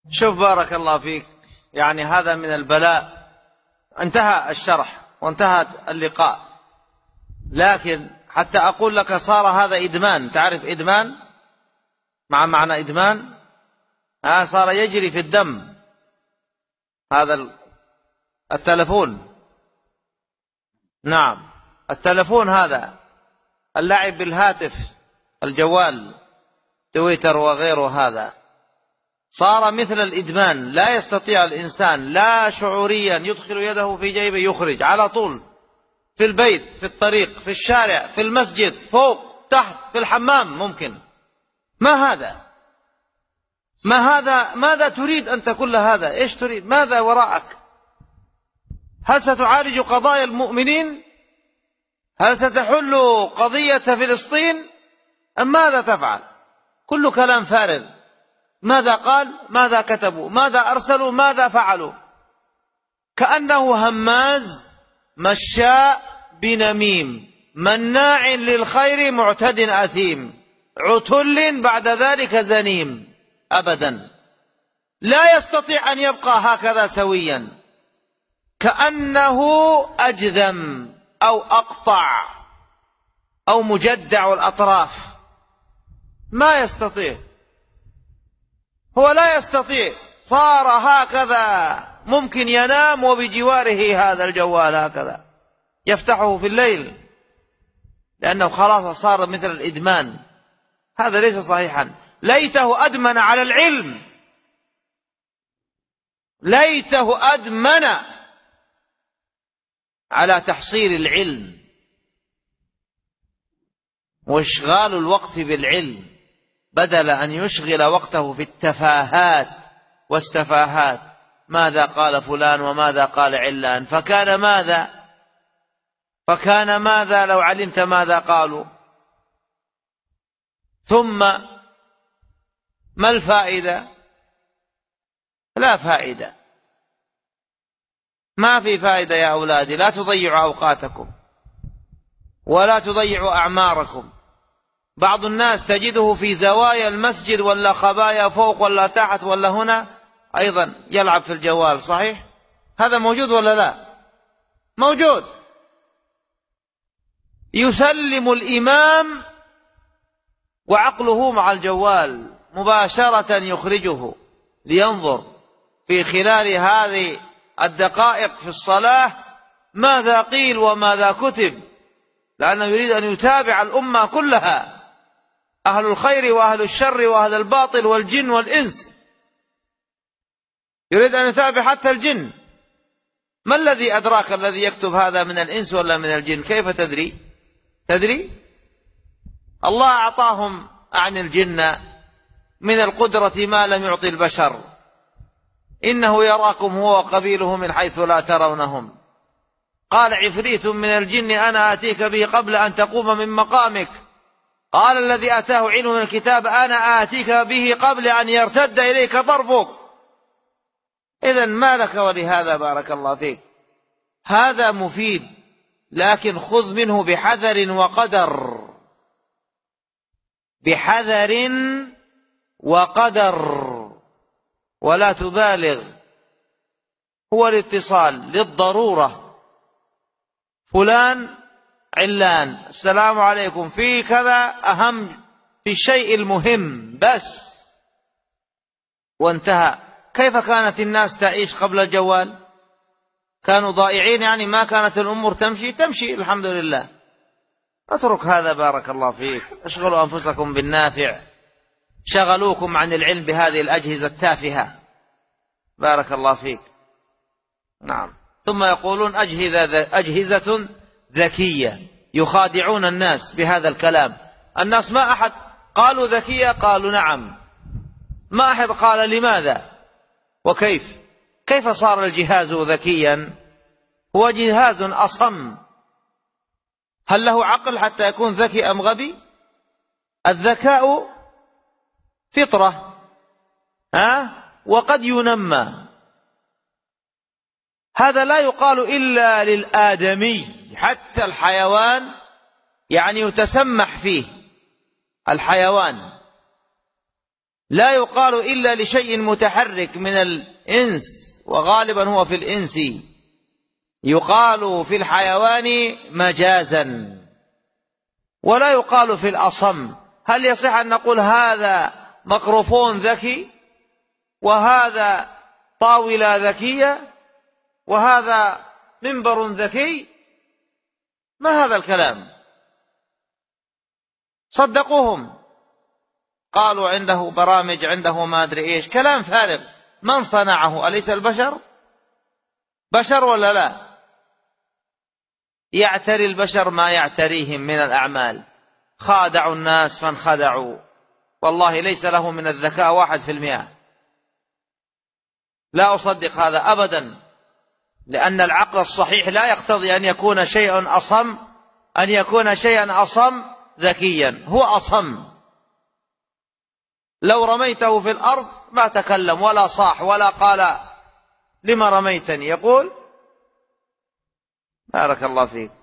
شوف بارك الله فيك، يعني هذا من البلاء. انتهى الشرح وانتهت اللقاء، لكن حتى أقول لك صار هذا إدمان. تعرف إدمان؟ مع معنى إدمان صار يجري في الدم. هذا التلفون، نعم التلفون، هذا اللعب بالهاتف، الجوال، تويتر وغيره، هذا صار مثل الإدمان. لا يستطيع الإنسان لا شعوريا يدخل يده في جيبه يخرج على طول، في البيت، في الطريق، في الشارع، في المسجد، فوق، تحت، في الحمام ممكن. ما هذا؟ ما هذا؟ ماذا تريد أنت كل هذا؟ إيش تريد؟ ماذا وراءك؟ هل ستعالج قضايا المؤمنين؟ هل ستحل قضية فلسطين؟ أم ماذا تفعل؟ كل كلام فارغ. ماذا قال؟ ماذا كتبوا؟ ماذا أرسلوا؟ ماذا فعلوا؟ كأنه هماز مشاء بنميم مناع للخير معتد أثيم عتل بعد ذلك زنيم. أبدا لا يستطيع أن يبقى هكذا سويا، كأنه أجذم أو أقطع أو مجدع الأطراف. ما يستطيع، هو لا يستطيع. صار هكذا، ممكن ينام وبجواره هذا الجوال هكذا يفتحه في الليل، لأنه خلاص صار مثل الإدمان. هذا ليس صحيحا. ليته أدمن على العلم، ليته أدمن على تحصيل العلم وإشغال الوقت بالعلم، بدل أن يشغل وقته في التفاهات والسفاهات. ماذا قال فلان وماذا قال علان؟ فكان ماذا؟ فكان ماذا لو علمت ماذا قالوا؟ ثم ما الفائدة؟ لا فائدة، ما في فائدة يا أولادي. لا تضيعوا أوقاتكم ولا تضيعوا أعماركم. بعض الناس تجده في زوايا المسجد ولا خبايا فوق ولا تحت ولا هنا أيضا يلعب في الجوال. صحيح؟ هذا موجود ولا لا؟ موجود. يسلم الإمام وعقله مع الجوال مباشرة، يخرجه لينظر في خلال هذه الدقائق في الصلاة ماذا قيل وماذا كتب، لأنه يريد أن يتابع الأمة كلها، أهل الخير وأهل الشر وأهل الباطل والجن والإنس. يريد أن يتابع حتى الجن. ما الذي أدراك الذي يكتب هذا من الإنس ولا من الجن؟ كيف تدري؟ تدري؟ الله أعطاهم عن الجن من القدرة ما لم يعطي البشر. إنه يراكم هو وقبيله من حيث لا ترونهم. قال عفريت من الجن أنا آتيك به قبل أن تقوم من مقامك. قال الذي آتاه علم من الكتاب أنا آتيك به قبل أن يرتد إليك طرفك. إذن ما لك ولهذا بارك الله فيك. هذا مفيد، لكن خذ منه بحذر وقدر، بحذر وقدر، ولا تبالغ. هو الاتصال للضرورة، فلان علان السلام عليكم في كذا، أهم في الشيء المهم بس، وانتهى. كيف كانت الناس تعيش قبل الجوال؟ كانوا ضائعين، يعني ما كانت الأمور تمشي الحمد لله. اترك هذا بارك الله فيك. اشغلوا أنفسكم بالنافع، شغلوكم عن العلم بهذه الأجهزة التافهة. بارك الله فيك. نعم. ثم يقولون أجهزة ذكية، يخادعون الناس بهذا الكلام. الناس ما أحد قالوا ذكية، قالوا نعم. ما أحد قال لماذا وكيف. كيف صار الجهاز ذكيا؟ هو جهاز أصم. هل له عقل حتى يكون ذكي أم غبي؟ الذكاء فطرة، وقد ينمى. هذا لا يقال إلا للآدمي، حتى الحيوان يعني يتسمح فيه. الحيوان لا يقال إلا لشيء متحرك من الإنس، وغالبا هو في الإنس. يقال في الحيوان مجازا، ولا يقال في الأصم. هل يصح أن نقول هذا ميكروفون ذكي، وهذا طاولة ذكية، وهذا منبر ذكي؟ ما هذا الكلام؟ صدقوهم، قالوا عنده برامج، عنده ما أدري إيش، كلام فارغ. من صنعه؟ أليس البشر؟ بشر ولا لا؟ يعتري البشر ما يعتريهم من الأعمال. خادعوا الناس فانخدعوا، والله ليس له من الذكاء 1%. لا أصدق هذا أبدا، لأن العقل الصحيح لا يقتضي أن يكون شيئا أصم ذكيا. هو أصم، لو رميته في الأرض ما تكلم ولا صاح ولا قال لما رميتني، يقول بارك الله فيك.